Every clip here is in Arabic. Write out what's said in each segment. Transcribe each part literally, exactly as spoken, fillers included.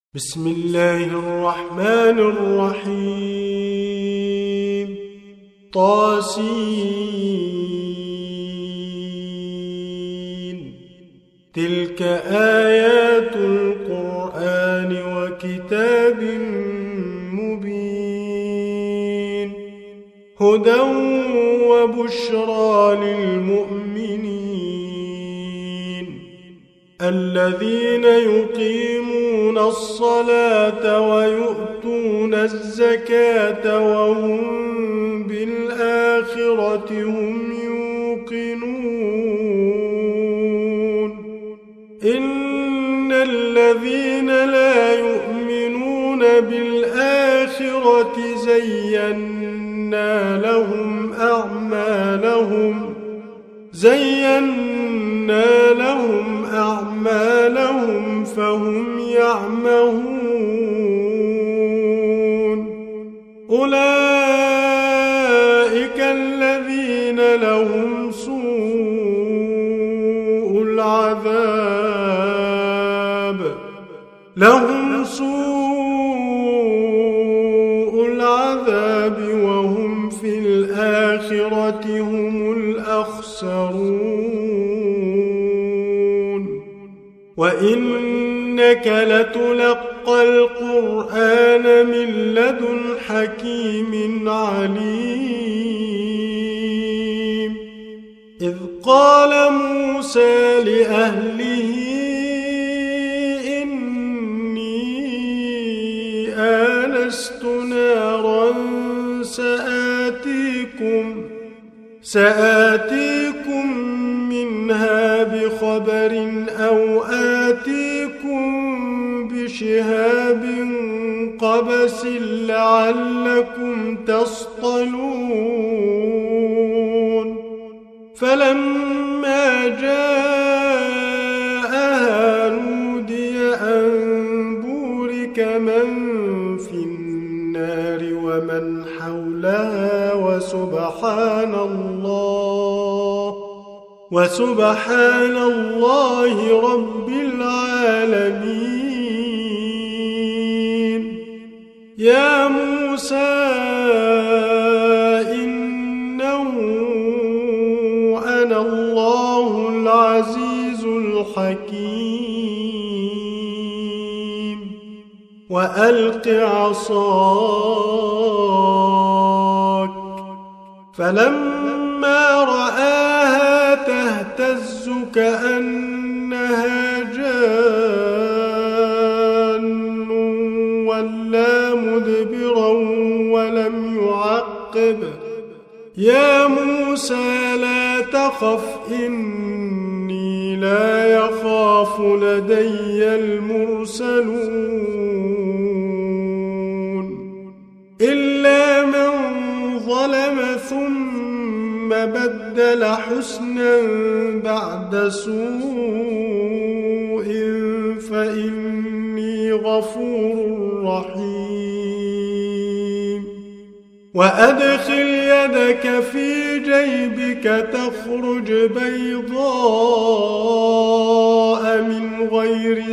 بسم الله الرحمن الرحيم طاسين تلك آيات القرآن وكتاب مبين هدى وبشرى للمؤمنين الذين يقيمون الصلاة ويؤتون الزكاة وهم بالآخرة هم يوقنون إن الذين لا يؤمنون بالآخرة زينا لهم أعمالهم زينا لهم أعمالهم فهم يعمهون أولئك الذين لهم سوء العذاب لهم سوء العذاب وهم في الآخرة هم الأخسرون وإنك لتلقى القرآن من لدن حكيم عليم إذ قال موسى لأهله إني آنست نارا سآتيكم سآتيكم منها بخبر أو آتيكم بشهاب قبس لعلكم تصطلون فلما جاءها نودي أن بورك من في النار ومن حولها وسبحان الله وسبحان الله رب العالمين يا موسى إنه أنا الله العزيز الحكيم وألق عصاك فلما رآها تهتز كأنها جان ولا مدبرا ولم يعقب يا موسى لا تخف إني لا يخاف لدي المرسلون إلا من ظلم ثم بدل حسنا بعد سوء فإني غفور رحيم وأدخل يدك في جيبك تخرج بيضاء من غير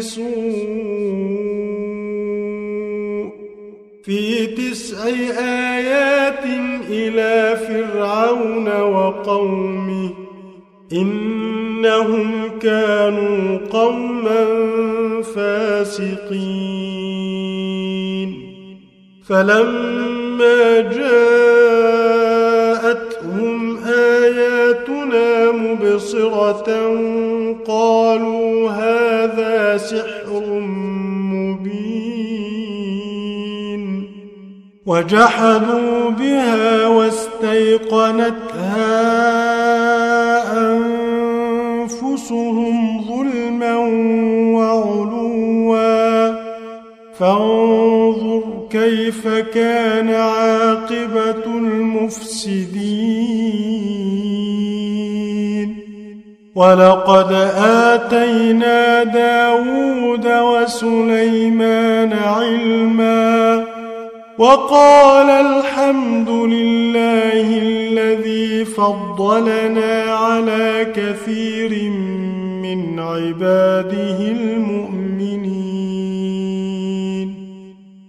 سوء في تسع آيات إلى فرعون وقومه إنهم كانوا قوما فاسقين فلما جاءتهم آياتنا مبصرة قالوا هذا سحر مبين وجحدوا بها واستيقنتها أنفسهم ظلما وعلوا فانظر كيف كان عاقبة المفسدين ولقد آتينا داود وسليمان علما وقال الحمد لله الذي فضلنا على كثير من عباده المؤمنين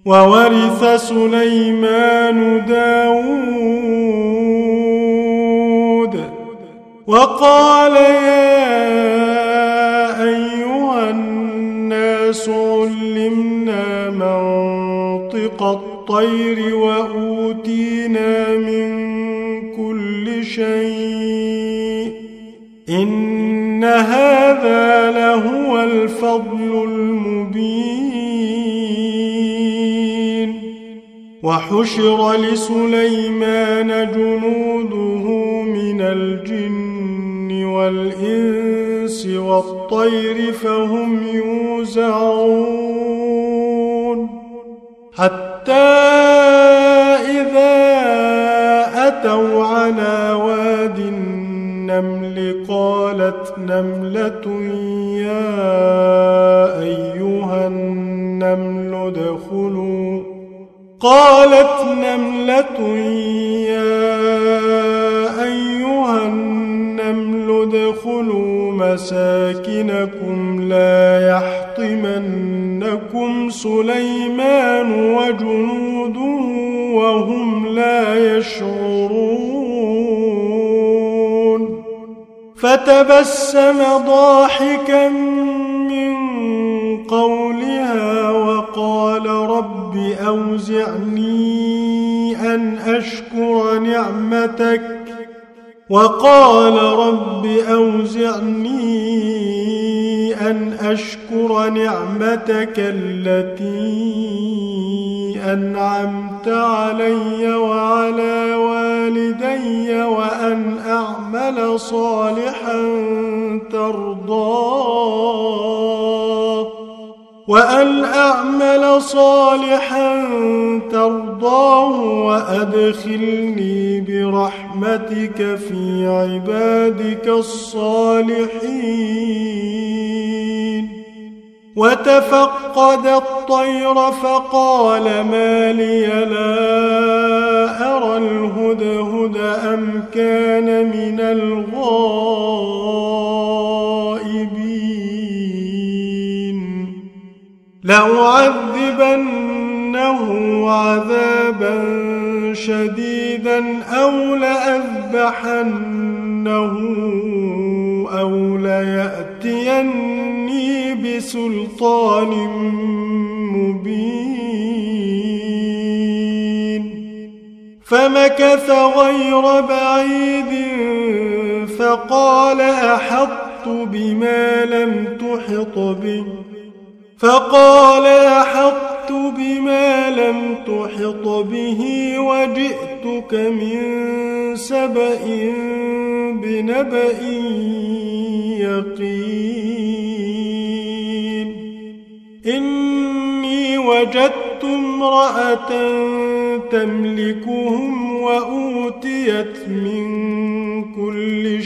وورث سليمان داود وقال يا أيها الناس علمنا منطق الطير وأوتينا من كل شيء إن هذا لهو الفضل المبين وحشر لسليمان جنوده من الجن والإنس والطير فهم يوزعون حتى إذا أتوا على واد النمل قالت نملة يا أيها النمل ادخلوا قالت نملة يا أيها النمل ادخلوا مساكنكم لا يحطمنكم سليمان وجنوده وهم لا يشعرون فتبسم ضاحكا من قولها وقال رب أوزعني أن أشكر نعمتك وقال رب أوزعني أن أشكر نعمتك التي أنعمت علي وعلى والدي وأن أعمل صالحا ترضاه وأن أعمل صالحا ترضاه وأدخلني برحمتك في عبادك الصالحين وتفقد الطير فقال ما لي لا أرى الهدهد أم كان من الغائبين لأعذبنه عذابا شديدا أو لأذبحنه أو ليأتيني بسلطان مبين فمكث غير بعيد فقال أحطت بما لم تحط به فقال أحطت بما لم تحط به وجئتك من سبأ بنبأ يقين إني وجدت امرأة تملكهم وأوتيت من كل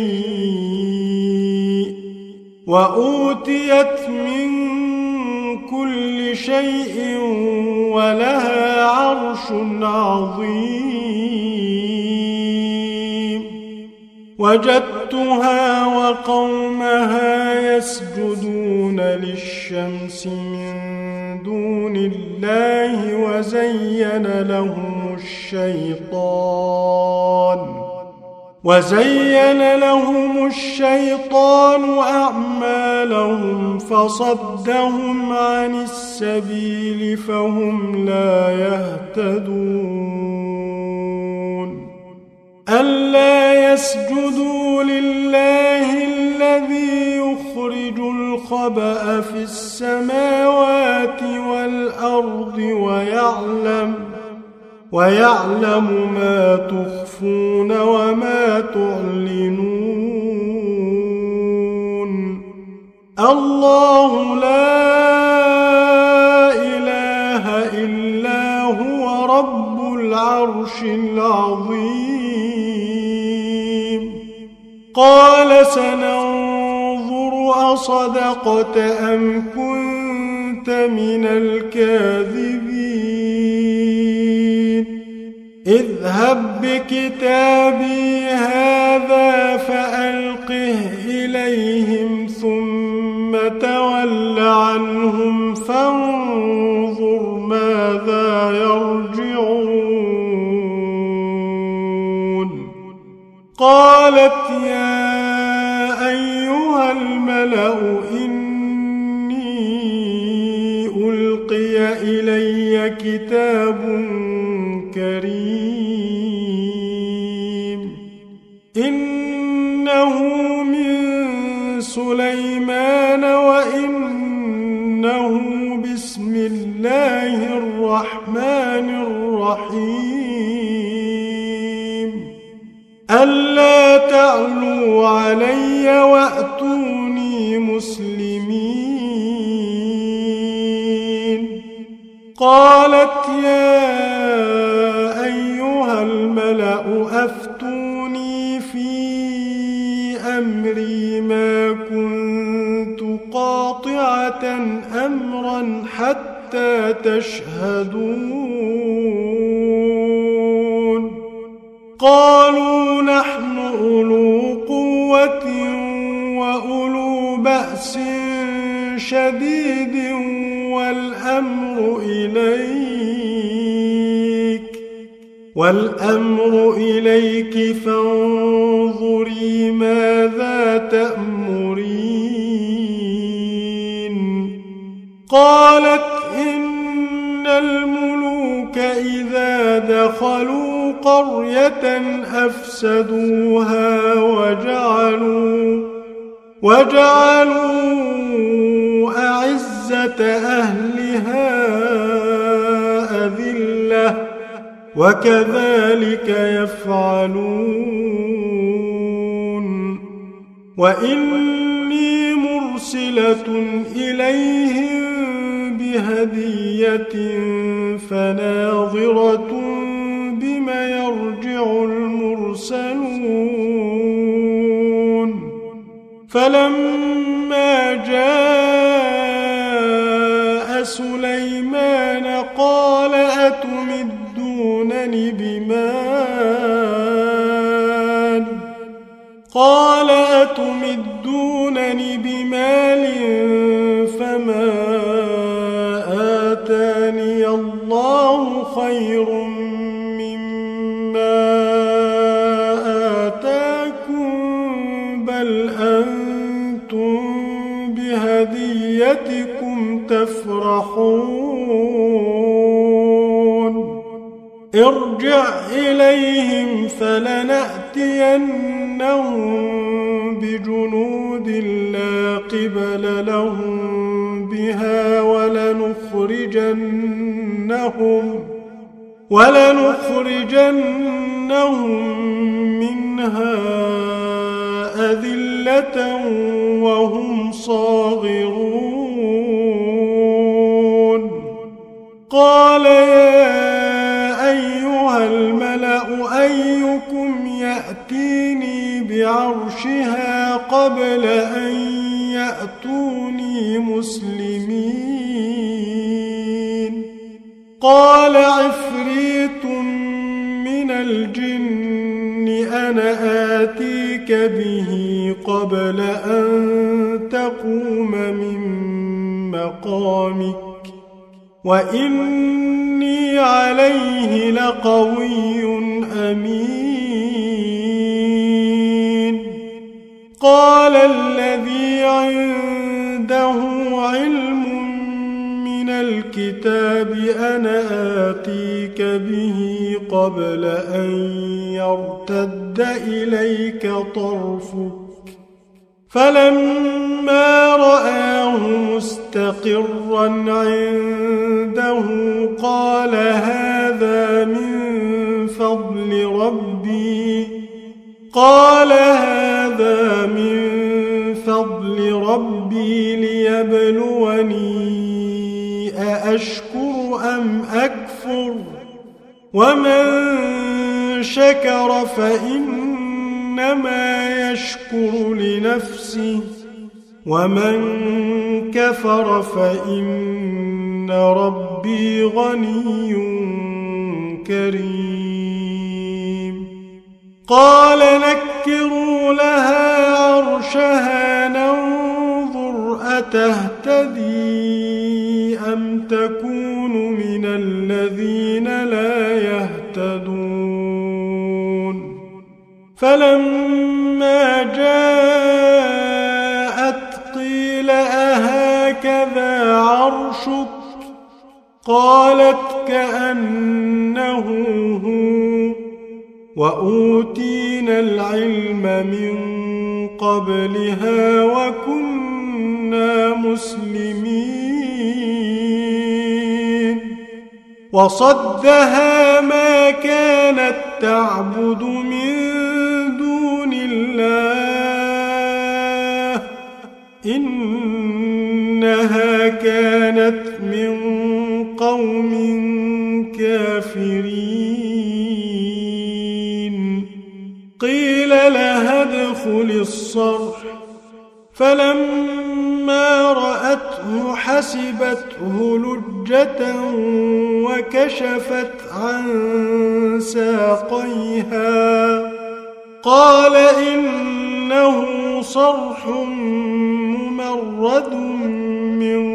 شيء وأوتيت من كل شيء ولها عرش عظيم وجدتها وقومها يسجدون للشمس من دون الله وزين لهم الشيطان وزين لهم الشيطان أعمالهم فصدهم عن السبيل فهم لا يهتدون ألا يسجدوا لله الذي يخرج الخبأ في السماوات والأرض ويعلم ويعلم ما تخفون وما تعلنون الله لا إله إلا هو رب العرش العظيم قال سننظر أصدقت أم كنت من الكاذبين اذهب بكتابي هذا فألقه إليهم ثم تول عنهم فانظر ماذا قالت يا أيها الملأ إني ألقي إلي كتاب كريم إنه من سليمان وإنه بسم الله الرحمن الرحيم ألا تعلوا علي وأتوني مسلمين قالت يا أيها الملأ أفتوني في أمري ما كنت قاطعة أمرا حتى تشهدون قالوا نحن أولو قوة وأولو بأس شديد والأمر إليك والأمر إليك فانظري ماذا تأمرين قالت إن الملوك إذا دخلوا قرية أفسدوها وجعلوا وجعلوا أعزة أهلها أذلة وكذلك يفعلون وإني مرسلة إليهم بهدية فناظرة بم يرجع المرسلون فلما جاء سليمان قال أتمدونني بمال قال أتمدونني بمال فما آتاني الله خير مما آتاكم بل أنتم بهديتكم تفرحون ارجع إليهم فلنأتينهم بجنود لا قبل لهم بها ولنخرجنهم ولنخرجنهم منها أذلة وهم صاغرون قال يا أيها الملأ أيكم يأتيني بعرشها قبل أن يأتوني مسلمين قال عفريت من الجن أنا آتيك به قبل أن تقوم من مقامك وإني عليه لقوي أمين قال الذي عنده علم من الكتاب أنا آتيك به قبل أن يرتد إليك طرفك فلما رآه مستقرا عنده قال هذا من فضل ربي قال هذا من فضل ربي ليبلوني أأشكر أم أكفر ومن شكر فإنما يشكر لنفسه ومن كفر فإن ربي غني كريم قال نكروا لها عرشها ننظر أتهتدي أم تكون من الذين لا يهتدون فلما جاءت قيل أهكذا عرشك قالت كأنه هو وأوتينا العلم من قبلها وكنا مسلمين وصدها ما كانت تعبد من دون الله إنها كانت من قوم كافرين قيل لها ادخل الصرح فلما رأته حسبته لجة وكشفت عن ساقيها قال إنه صرح ممرد من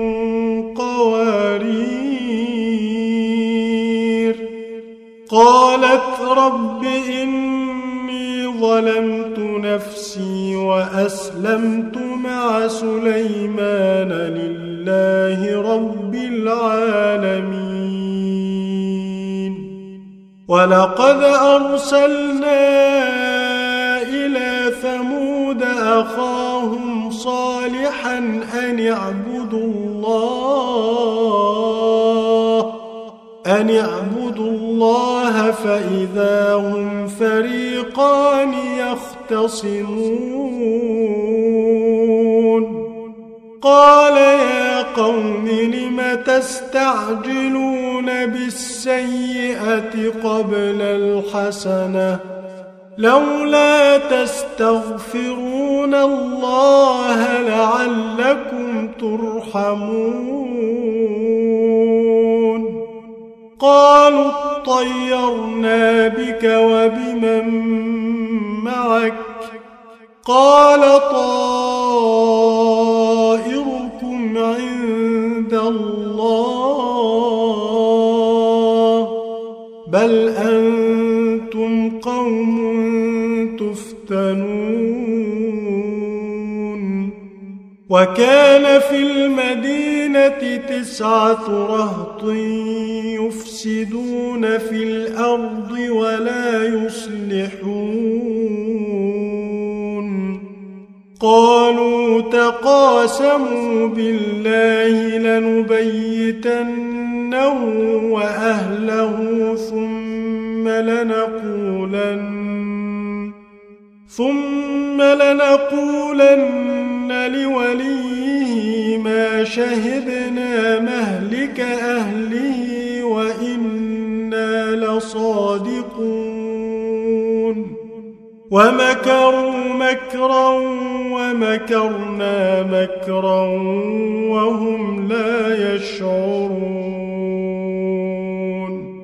قوارير قالت رب إني ظلمت نفسي وأسلمت مع سليمان لله رب العالمين ولقد أرسلنا إلى ثمود أخاهم صالحا أن اعبدوا الله أن اعبدوا الله فإذا هم فريقان يختصمون قال يا قوم لم تستعجلون بالسيئة قبل الحسنة لولا تستغفرون الله لعلكم ترحمون قالوا اطيرنا بك وبمن معك قال طائركم عند الله بل أنتم قوم تفتنون وكان في المدينة تسعة رهط يفسدون في الأرض ولا يصلحون قالوا تقاسموا بالله لنبيتنه وأهله ثم لنقولن ثم لنقولن لوليه ما شهدنا مهلك أهله وإنا لصادقون ومكروا مكرا ومكرنا مكرا وهم لا يشعرون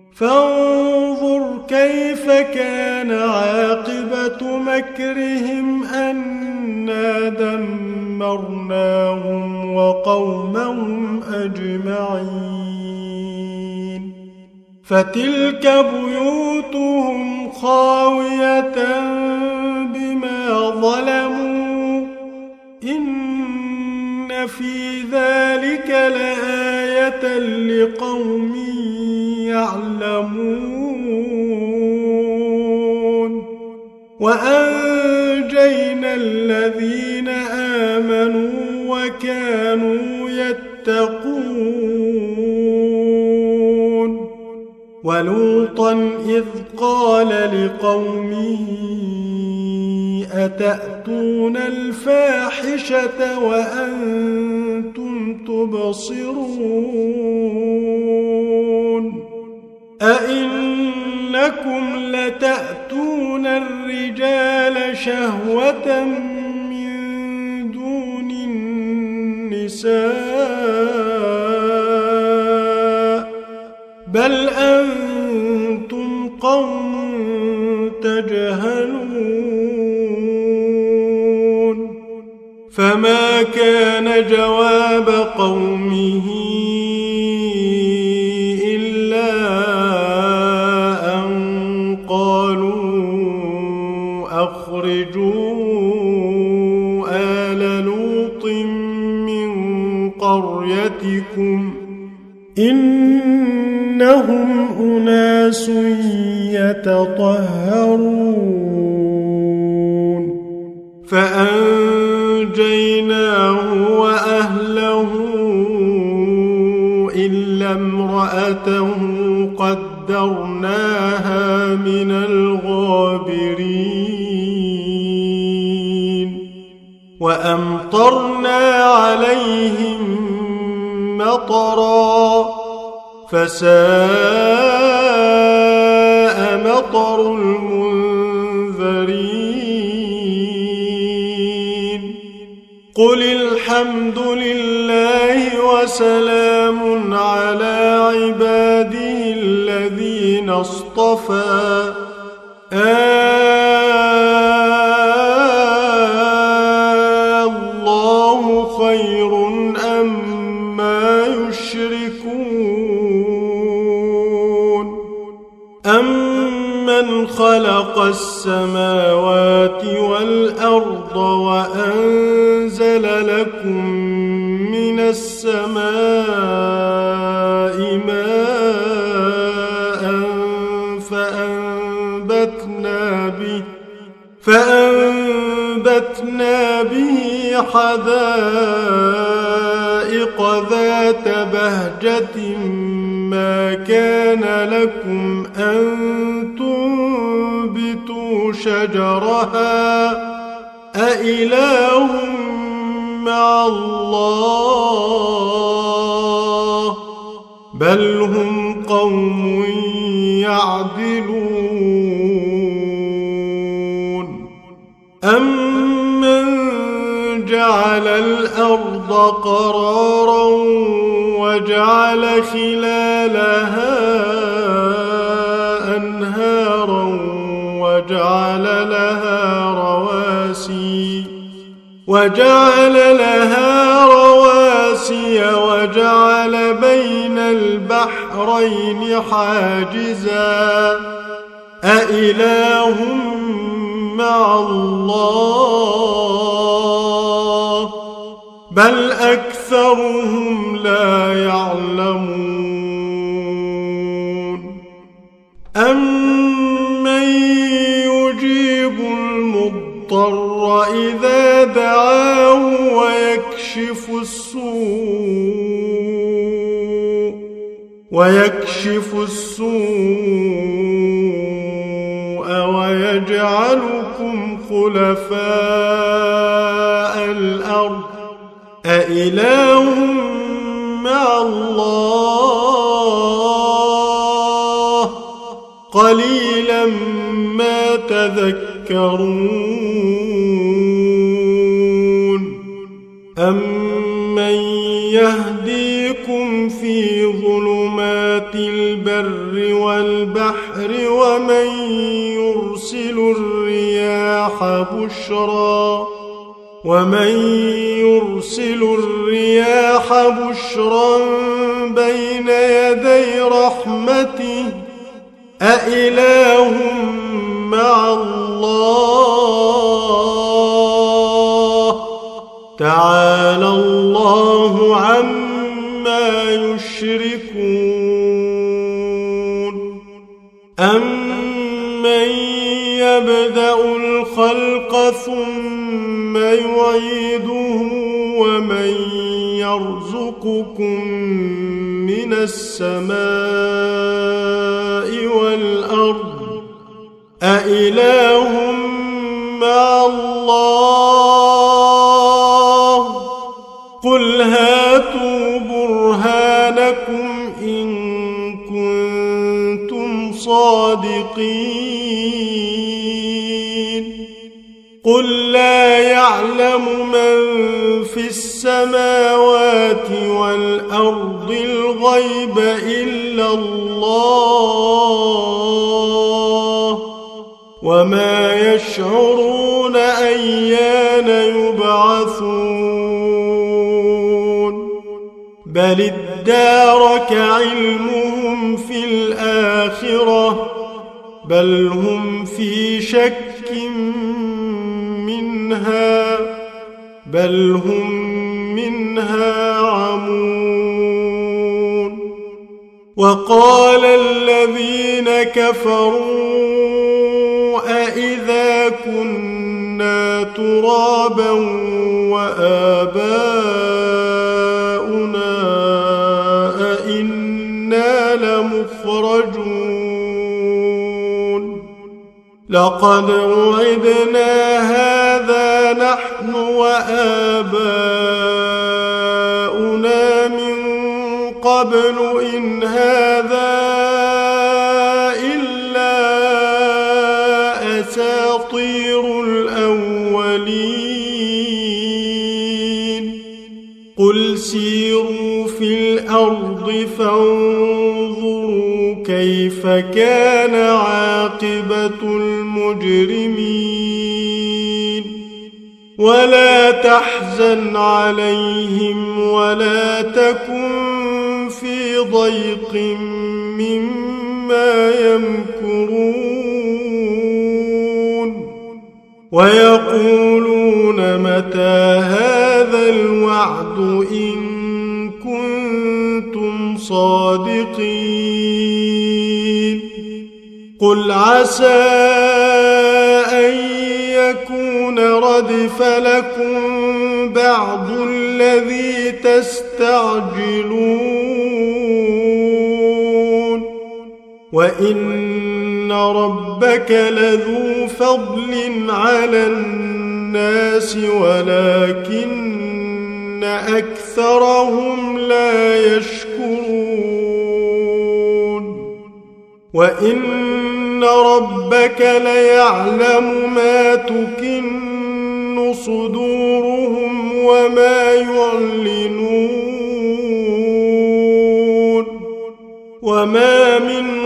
فانظر كيف كان عاقبة مكرهم أنا دمرناهم وقومهم أجمعين فتلك بيوتهم خاوية بما ظلموا إن في ذلك لآية لقوم يعلمون وأنجينا الذين آمنوا وكانوا يتقون ولوطا إذ قال لقومه أتأتون الفاحشة وأنتم تبصرون أئنكم لتأتون الرجال شهوة من دون النساء بل أنتم قوم تجهلون فما كان جواب قومه إلا أن قالوا إنهم أناس يتطهرون فأنجيناه وأهله إلا امرأته قدرناها من الغابرين وأمطرنا عليهم مطرا فساء مطر المنذرين قل الحمد لله وسلام على عباده الذين اصطفى الله خير أما يشركون أمن خلق السماوات والأرض وأنزل لكم من السماء ماء فأنبتنا به فأنبتنا به حدائق ذات بهجة ما كان لكم أن تنبتوا شجرها أإله مع الله بل هم قوم يعدلون أمن جعل الأرض قرارا وجعل خلالها أنهارا وجعل لها رواسي وجعل لها رواسي وجعل بين البحرين حاجزا أإله مع الله بل أكثرهم لا يعلمون أمن يجيب المضطر إذا دعاه ويكشف السوء ويكشف السوء ويجعلكم خلفاء الأرض أإله مع الله قليلا ما تذكرون أمن يهديكم في ظلمات البر والبحر ومن يرسل الرياح بشرا ومن يرسل الرياح بشرا بين يدي رحمته أإله مع الله تعالى الله عما يشركون أمن يبدأ الخلق ثم يعيده ومن يرزقكم من السماء والأرض أإله مع الله قل هاتوا برهانكم إن كنتم صادقين قل لا يعلم من في السماوات والأرض الغيب إلا الله وما يشعرون أيان يبعثون بل ادارك علمهم في الآخرة بل هم في شك منها بل هم منها عمون وقال الذين كفروا أإذا كنا ترابا وآباؤنا أإنا لمخرجون لقد وعدنا هذا نحن وآباؤنا من قبل إن هذا إلا أساطير الأولين قل سيروا في الأرض فانظروا كيف كان عاقبة المجرمين ولا تحزن عليهم ولا تكن في ضيق مما يمكرون ويقولون متى هذا الوعد إن كنتم صادقين قل عسى أن يكون ردف لكم بعض الذي تستعجلون وإن ربك لذو فضل على الناس ولكن أكثرهم لا يشكرون وإن ربك ليعلم ما تكن صدورهم وما يعلنون وما من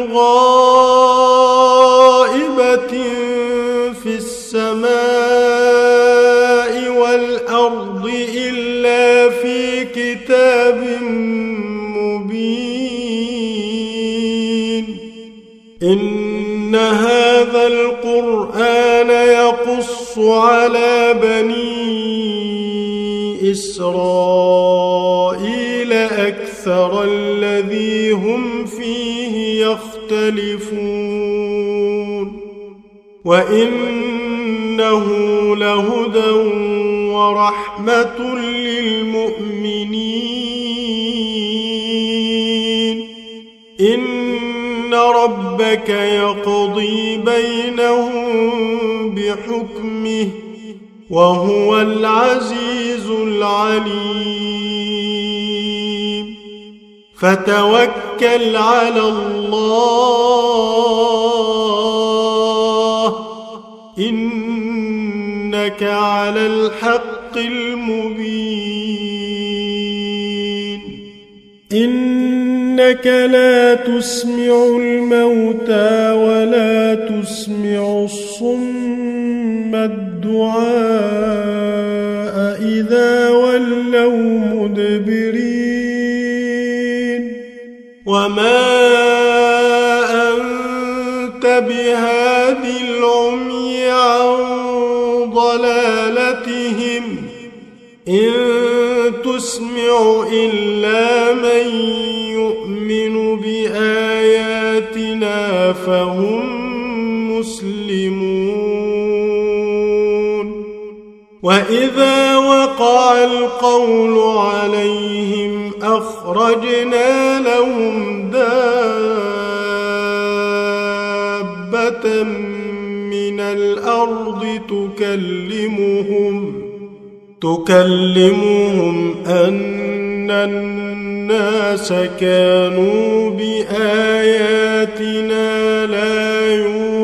غائبة في السماء والأرض إلا في كتاب مبين إن هذا القرآن يقص على بني إسرائيل أكثر الذي هم فيه يختلفون وإنه لهدى ورحمة للمؤمنين إن ربك يقضي بينهم بحكمه وهو العزيز العليم فتوكل على الله إنك على الحق المبين إنك لا تسمع الموتى ولا تسمع الصم الدعاء إذا ولوا مدبرين وما أنت بهاد العمي عن ضلالتهم إن تسمع إلا من يؤمن بآياتنا فهم مسلمون وإذا وقع القول عليهم أخرجنا لهم دابة من الأرض تكلمهم تكلمهم أن الناس كانوا بآياتنا لا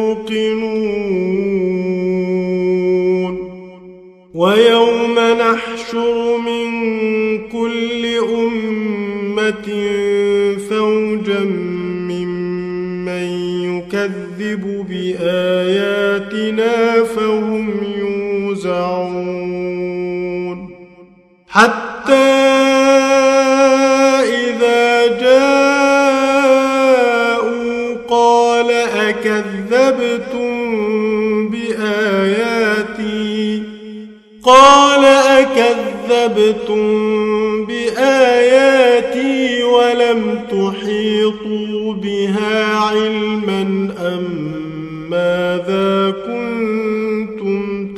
يوقنون ويوم نحشر من كل أمة فوجا ممن يكذب بآياتنا فهم يوزعون حتى إذا جاءوا قال أكذبتم بآياتي قال أكذبتم بآياتي ولم ولم تحيطوا بها علما أم ماذا كنتم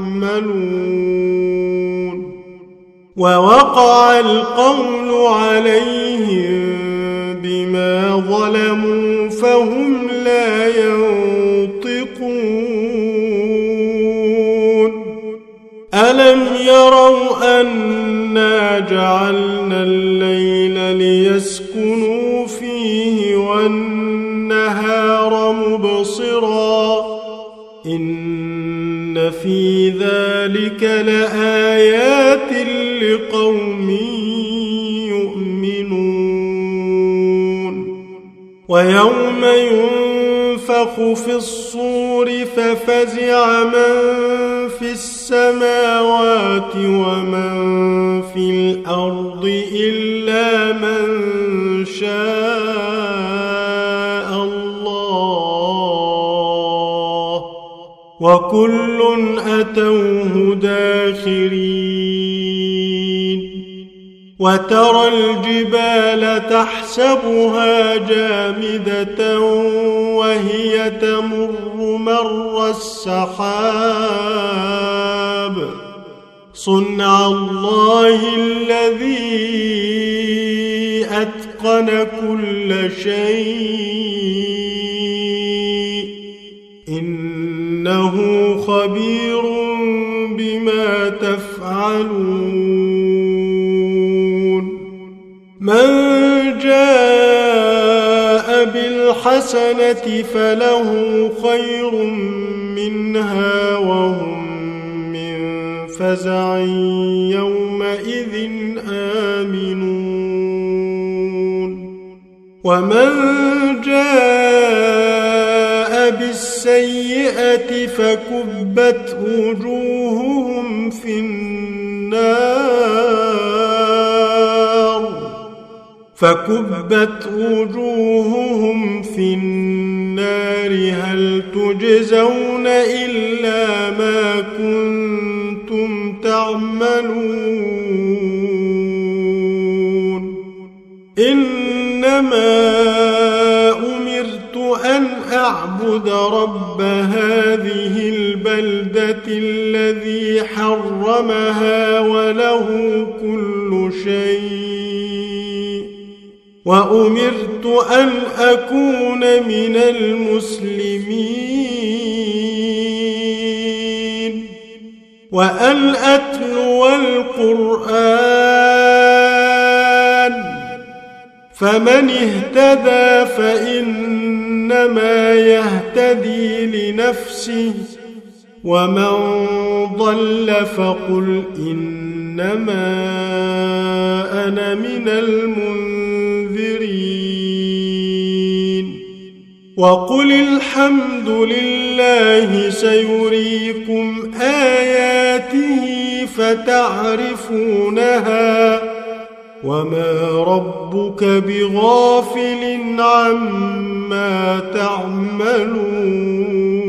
تعملون ووقع القول عليهم بما ظلموا فهم لا ينطقون ألم يروا أنا جعلنا الليل ليسكنوا فيه والنهار مبصرا إن في ذلك لآيات لقوم يؤمنون ويوم ينفخ في الصور ففزع من في السماوات ومن في الأرض إلا من شاء الله وكل أتوه داخرين وترى الجبال تحسبها جامدة وهي تمر مر السحاب صنع الله الذي أتقن كل شيء إنه خبير بما تفعلون من جاء بالحسنة فله خير منها وهم من فزع يومئذ آمنون ومن جاء بالسيئة فكبت وجوههم في النار فكبت وجوههم في النار هل تجزون إلا ما كنتم تعملون إنما أمرت أن أعبد رب هذه البلدة الذي حرمها وله كل شيء وأمرت أن أكون من المسلمين وأن أتلو القرآن فمن اهتدى فإنما يهتدي لنفسه ومن ضل فقل إنما أنا من المنذرين وقل الحمد لله سيريكم آياته فتعرفونها وما ربك بغافل عما تعملون